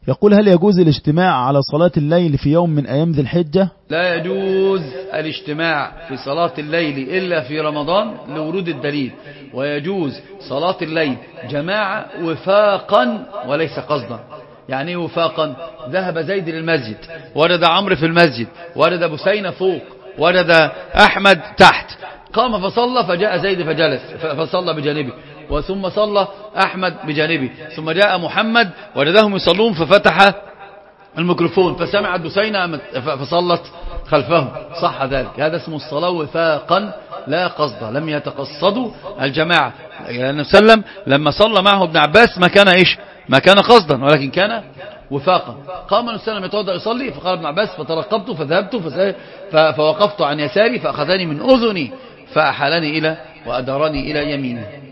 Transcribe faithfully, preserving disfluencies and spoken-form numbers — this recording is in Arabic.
يقول هل يجوز الاجتماع على صلاة الليل في يوم من أيام ذي الحجة؟ لا يجوز الاجتماع في صلاة الليل إلا في رمضان لورود الدليل، ويجوز صلاة الليل جماعة وفاقا وليس قصدا. يعني وفاقا، ذهب زيد للمسجد، ورد عمرو في المسجد، ورد بسينة فوق، ورد أحمد تحت، قام فصلى، فجاء زيد فجلس فصلى بجانبه، وثم صلى أحمد بجانبه، ثم جاء محمد وردهم يصلون ففتح الميكروفون فسمعت بسينة فصلت خلفهم، صح ذلك. هذا اسمه الصلاة وفاقا لا قصدا، لم يتقصدوا الجماعة. النبي صلى الله عليه وسلم لما صلى معه ابن عباس ما كان إيش ما كان قصدا، ولكن كان وفاقا. قام النبي صلى الله عليه وسلم يتوضأ يصلي، فقال ابن عباس فترقبت فذهبت فوقفت عن يساري فأخذني من أذني فأحالني إلى وأدارني إلى يمينه.